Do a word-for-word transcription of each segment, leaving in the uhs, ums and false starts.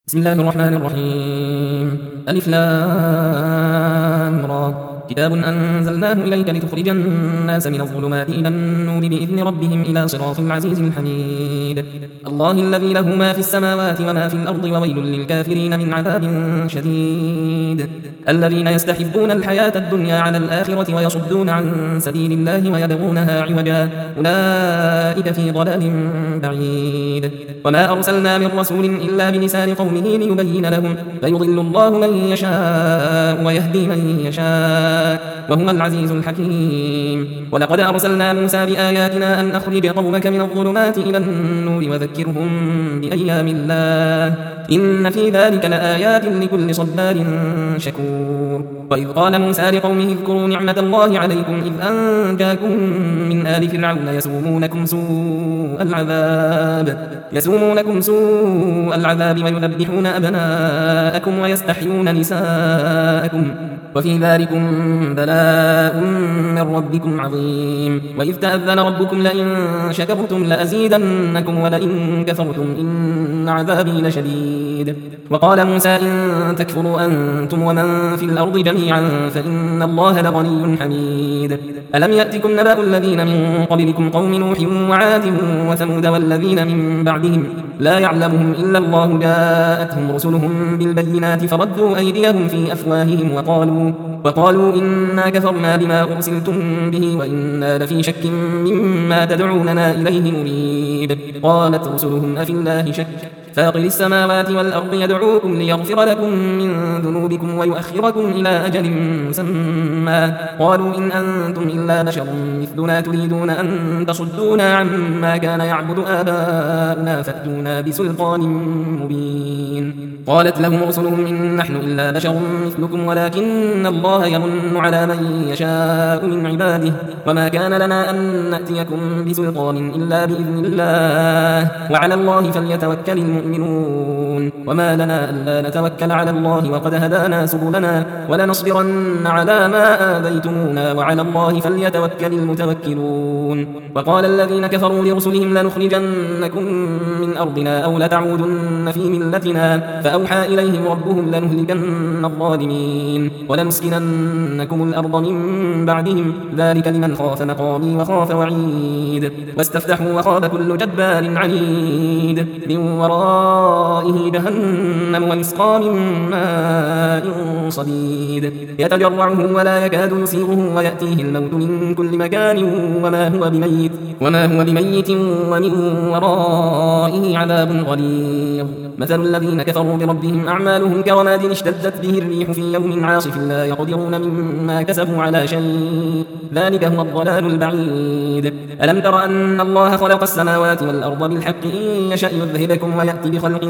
بسم الله الرحمن الرحيم. ألف لام را. كتاب أنزلناه إليك لتخرج الناس من الظلمات إلى النور بإذن ربهم إلى صراط العزيز الحميد. الله الذي له ما في السماوات وما في الأرض وويل للكافرين من عذاب شديد. الذين يستحبون الحياة الدنيا على الآخرة ويصدون عن سبيل الله ويبغونها عوجا أولئك في ضلال بعيد. وما أرسلنا من رسول إلا بلسان قومه ليبين لهم فيضل الله من يشاء ويهدي من يشاء وهو العزيز الحكيم. ولقد أرسلنا موسى بآياتنا أن أخرج قومك من الظلمات إلى النور وذكرهم بأيام الله إن في ذلك لآيات لكل صبار شكور. وإذ قال موسى لقومه اذكروا نعمة الله عليكم إذ أنجاكم من آل فرعون يسومونكم سوء العذاب يسومونكم سوء العذاب ويذبحون أبناءكم ويستحيون نساءكم وفي ذلكم بلاء من ربكم عظيم. وإذ تأذن ربكم لئن شكرتم لأزيدنكم ولئن كفرتم إن عذابي لشديد. وقال موسى إن تكفروا أنتم ومن في الأرض جميعا فإن الله لغني حميد. ألم يأتكم نبأ الذين من قبلكم قوم نوح وعاد وثمود والذين من بعدهم لا يعلمهم إلا الله جاءتهم رسلهم بالبينات فردوا أيديهم في أفواههم وقالوا وقالوا إنا كفرنا بما أرسلتم به وإنا لفي شك مما تدعوننا إليه مريب. قالت رسلهم أفي الله شك فاطر السماوات والأرض يدعوكم ليغفر لكم من ذنوبكم ويؤخركم إلى أجل مسمى قالوا إن أنتم إلا بشر مثلنا تريدون أن تصدونا عما كان يعبد آباؤنا فأتونا بسلطان مبين. قالت لهم رسلهم إن نحن إلا بشر مثلكم ولكن الله يمن على من يشاء من عباده وما كان لنا أن نأتيكم بسلطان إلا بإذن الله وعلى الله فليتوكل المؤمنون. وما لنا ألا نتوكل على الله وقد هدانا سبلنا ولنصبرن على ما آذيتمونا وعلى الله فليتوكل المتوكلون. وقال الذين كفروا لرسلهم لنخرجنكم من أرضنا أو لتعودن في ملتنا فأوحى إليهم ربهم لنهلكن الظالمين ولنسكننكم الأرض من بعدهم ذلك لمن خاف مقامي وخاف وعيد. واستفتحوا وخاب كل جبار عنيد من ورائه جهنم ويسقى من ماء صديد يتجرعه ولا يكاد يسيغه ويأتيه الموت من كل مكان وما هو بميت وما هو بميت ومن ورائه عذاب غليظ. مثل الذين كفروا بربهم أعمالهم كرماد اشتدت به الريح في يوم عاصف لا يقدرون مما كسبوا على شيء ذلك هو الضلال البعيد. ألم تر أن الله خلق السماوات والأرض بالحق إن يشأ يذهبكم ويأتي بخلق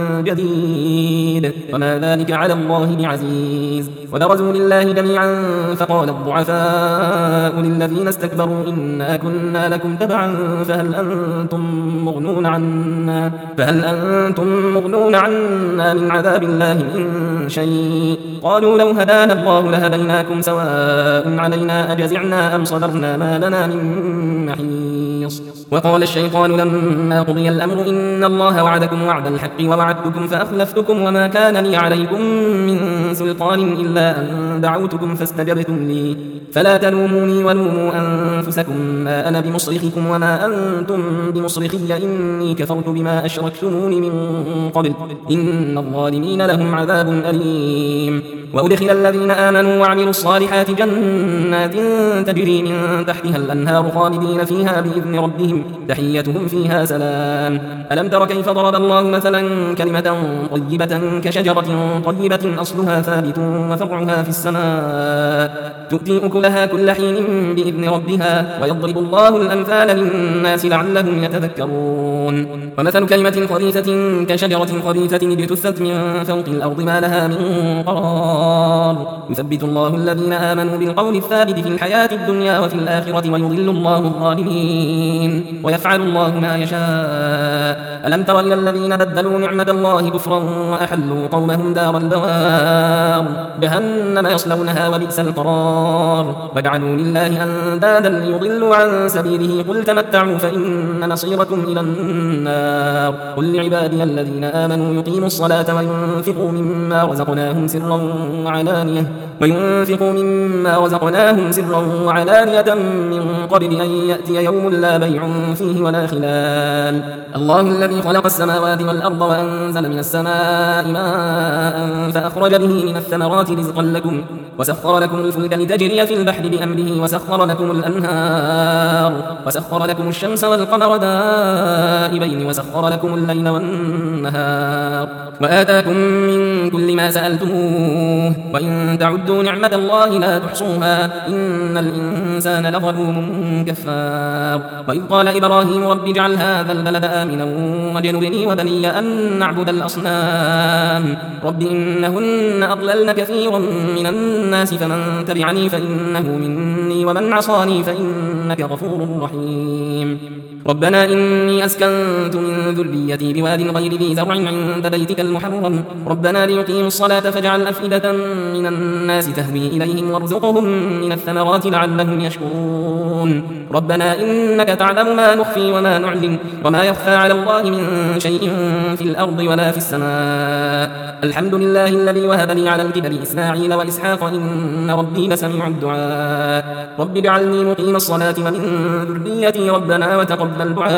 جديد وما ذلك على الله بعزيز. وبرزوا لله جميعا فقال الضعفاء للذين استكبروا إنا كنا لكم تبعا فهل أنتم مغنون عنا فهل أنتم مغنون عنا من عذاب الله من شيء قالوا لو هدانا الله لهديناكم سواء علينا أجزعنا أم صبرنا ما لنا من محيص. وقال الشيطان لما قضي الأمر إن الله وعدكم وعد الحق ووعدتكم فأخلفتكم وما كان لي عليكم من سلطان إلا أن دعوتكم فاستجبتم لي فلا تلوموني ولوموا أنفسكم ما أنا بمصرخكم وما أنتم بمصرخي إني كفرت بما أشركتمون من قبل إن الظالمين لهم عذاب أليم. وأدخل الذين آمنوا وعملوا الصالحات جنات تجري من تحتها الأنهار خالدين فيها بإذن ربهم تحيتهم فيها سلام. ألم تر كيف ضرب الله مثلا كلمة طيبة كشجرة طيبة أصلها ثابت وفرعها في السماء تؤتي أكلها كل حين بإذن ربها ويضرب الله الأمثال للناس لعلهم يتذكرون. ومثل كلمة خبيثة كشجرة خبيثة اجتثت من فوق الأرض ما لها من قرار يثبت الله الذين آمنوا بالقول الثابت في الحياة الدنيا وفي الآخرة ويضل الله الظالمين ويفعل الله ما يشاء. ألم تر إلى الذين بدلوا نعمة الله كفرا وأحلوا قومهم دار البوار جهنم يصلونها وبئس القرار وجعلوا لله أندادا ليضلوا عن سبيله قل تمتعوا فإن مصيركم إلى النار قل لعبادي الذين آمنوا يقيموا الصلاة وينفقوا مما رزقناهم سرا وعلانية وينفقوا مما رزقناهم سرا وعلانية من قبل أن يأتي يوم لا بيع فيه ولا خلال. الله الذي خلق السماوات والأرض وأنزل من السماء ماء فأخرج به من الثمرات رزقا لكم وسخر لكم الفلك لتجري في البحر بأمره وسخر لكم الأنهار وسخر لكم الشمس والقمر دائبين وسخر لكم الليل والنهار وآتاكم من كل ما سألتموه وإن تعدوا نعمة الله لا تحصوها إن الإنسان لظلوم كفار. وإذ قال إبراهيم رب اجعل هذا البلد آمنا واجنبني وبني أن نعبد الأصنام رب إنهن أضللن كثيرا من الناس فمن تبعني فإنه مني ومن عصاني فإنك غفور رحيم. ربنا إني أسكنت من ذريتي بواد غير ذي زرع عند بيتك المحرم ربنا ليقيموا الصلاة فاجعل أفئدة من الناس تهوي إليهم وارزقهم من الثمرات لعلهم يشكرون ربنا إنك تعلم ما نخفي وما نعلن وما يخفى على الله من شيء في الأرض ولا في السماء الحمد لله الذي وهب لي على الكبر إسماعيل وإسحاق إن ربي لسميع الدعاء رب اجعلني مقيم الصلاة ومن ذريتي ربنا وتقبل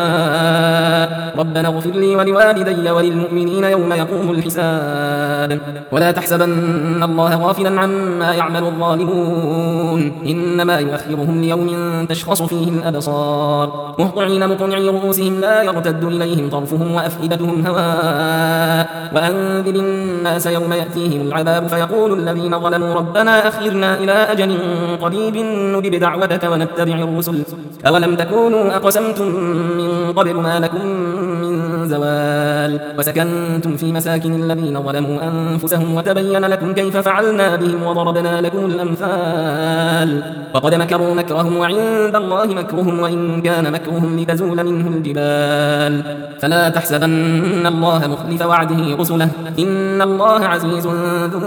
الدعاء ربنا اغفر لي ولوالدي وللمؤمنين يوم يقوم الحساب ولا تحسبن الله غافلا عما يعمل الظالمون إنما يؤخرهم ليوم تشخص فيه الأبصار مهطعين مقنعي رؤوسهم لا يرتد إليهم طرفهم وأفئدتهم هواء وأنذر الناس يوم يأتيهم العذاب فيقول الذين ظلموا ربنا أخرنا إلى أجل قريب نجب دعوتك ونتبع الرسل أولم تكونوا أقسمتم من قبل ما لكم من زوال وسكنتم في مساكن الذين ظلموا أنفسهم وتبين لكم كيف فعلنا بهم وضربنا لكم الأمثال وقد مكروا مكرهم وعند الله مكرهم وإن كان مكرهم لتزول منه الجبال فلا تحسبن الله مخلف وعده رسله إن الله عزيز ذو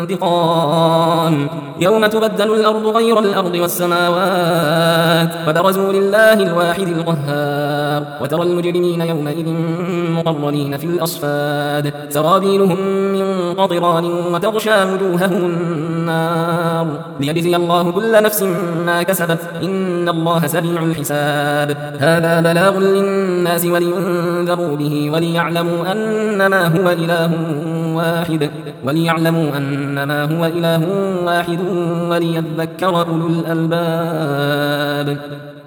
انتقام يوم تبدل الأرض غير الأرض والسماوات وبرزوا لله الواحد القهار وترى المجرمين يومئذ مقرنين في الأصفاد سرابيلهم من قطران وتغشى وجوههم النار ليجزي الله كل نفس ما كسبت إن الله سريع الحساب هذا بلاغ للناس ولينذروا به وليعلموا أنما هو إله واحد وليعلموا أنما هو إله واحد وليذكر أولو الألباب.